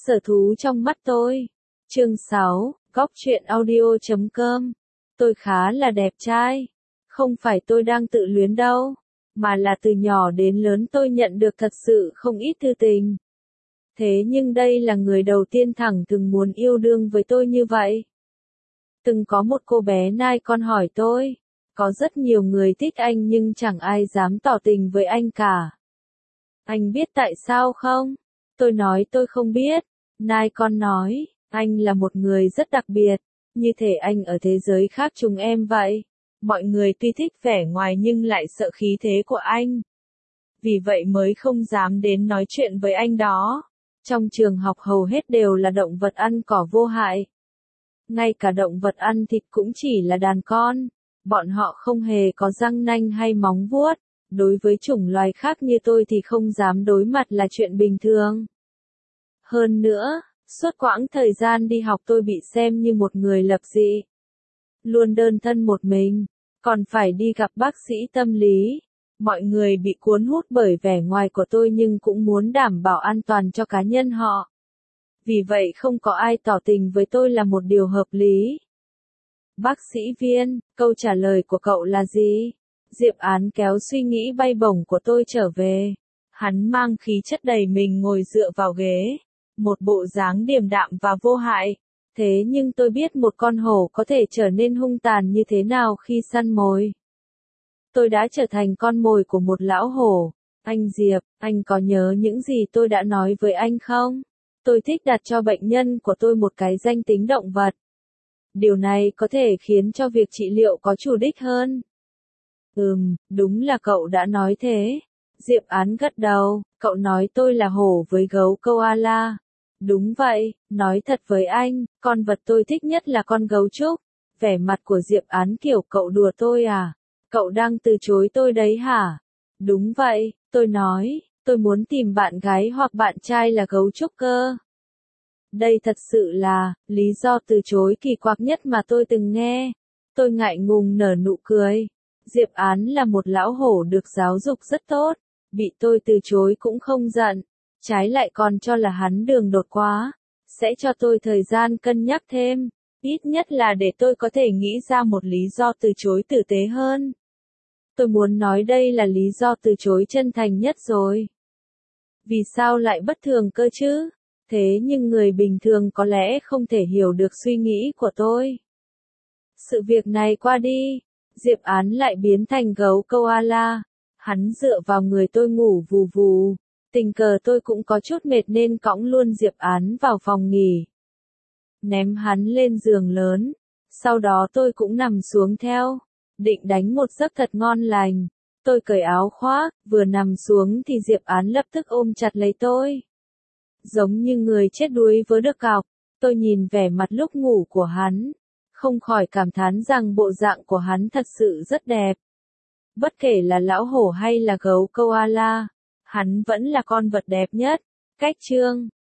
Sở thú trong mắt tôi. Chương 6, Góc truyện audio.com. Tôi khá là đẹp trai. Không phải tôi đang tự luyến đâu, mà là từ nhỏ đến lớn tôi nhận được thật sự không ít thư tình. Thế nhưng đây là người đầu tiên thẳng thừng muốn yêu đương với tôi như vậy. Từng có một cô bé nai con hỏi tôi, có rất nhiều người thích anh nhưng chẳng ai dám tỏ tình với anh cả. Anh biết tại sao không? Tôi nói tôi không biết. Nai con nói, anh là một người rất đặc biệt, như thể anh ở thế giới khác chúng em vậy. Mọi người tuy thích vẻ ngoài nhưng lại sợ khí thế của anh. Vì vậy mới không dám đến nói chuyện với anh đó. Trong trường học hầu hết đều là động vật ăn cỏ vô hại. Ngay cả động vật ăn thịt cũng chỉ là đàn con. Bọn họ không hề có răng nanh hay móng vuốt. Đối với chủng loài khác như tôi thì không dám đối mặt là chuyện bình thường. Hơn nữa, suốt quãng thời gian đi học tôi bị xem như một người lập dị. Luôn đơn thân một mình, còn phải đi gặp bác sĩ tâm lý. Mọi người bị cuốn hút bởi vẻ ngoài của tôi nhưng cũng muốn đảm bảo an toàn cho cá nhân họ. Vì vậy không có ai tỏ tình với tôi là một điều hợp lý. Bác sĩ Viên, câu trả lời của cậu là gì? Diệp Án kéo suy nghĩ bay bổng của tôi trở về. Hắn mang khí chất đầy mình ngồi dựa vào ghế. Một bộ dáng điềm đạm và vô hại. Thế nhưng tôi biết một con hổ có thể trở nên hung tàn như thế nào khi săn mồi. Tôi đã trở thành con mồi của một lão hổ. Anh Diệp, anh có nhớ những gì tôi đã nói với anh không? Tôi thích đặt cho bệnh nhân của tôi một cái danh tính động vật. Điều này có thể khiến cho việc trị liệu có chủ đích hơn. Đúng là cậu đã nói thế. Diệp Án gật đầu, cậu nói tôi là hổ với gấu koala. Đúng vậy, nói thật với anh, con vật tôi thích nhất là con gấu trúc. Vẻ mặt của Diệp Án kiểu cậu đùa tôi à? Cậu đang từ chối tôi đấy hả? Đúng vậy, tôi nói, tôi muốn tìm bạn gái hoặc bạn trai là gấu trúc cơ. Đây thật sự là lý do từ chối kỳ quặc nhất mà tôi từng nghe. Tôi ngại ngùng nở nụ cười. Diệp Án là một lão hổ được giáo dục rất tốt, bị tôi từ chối cũng không giận, trái lại còn cho là hắn đường đột quá, sẽ cho tôi thời gian cân nhắc thêm, ít nhất là để tôi có thể nghĩ ra một lý do từ chối tử tế hơn. Tôi muốn nói đây là lý do từ chối chân thành nhất rồi. Vì sao lại bất thường cơ chứ? Thế nhưng người bình thường có lẽ không thể hiểu được suy nghĩ của tôi. Sự việc này qua đi, Diệp Án lại biến thành gấu koala. Hắn dựa vào người tôi ngủ vù vù. Tình cờ tôi cũng có chút mệt nên cõng luôn Diệp Án vào phòng nghỉ. Ném hắn lên giường lớn. Sau đó tôi cũng nằm xuống theo. Định đánh một giấc thật ngon lành. Tôi cởi áo khoác, vừa nằm xuống thì Diệp Án lập tức ôm chặt lấy tôi. Giống như người chết đuối với được cọc. Tôi nhìn vẻ mặt lúc ngủ của hắn. Không khỏi cảm thán rằng bộ dạng của hắn thật sự rất đẹp. Bất kể là lão hổ hay là gấu koala, hắn vẫn là con vật đẹp nhất. Cách chương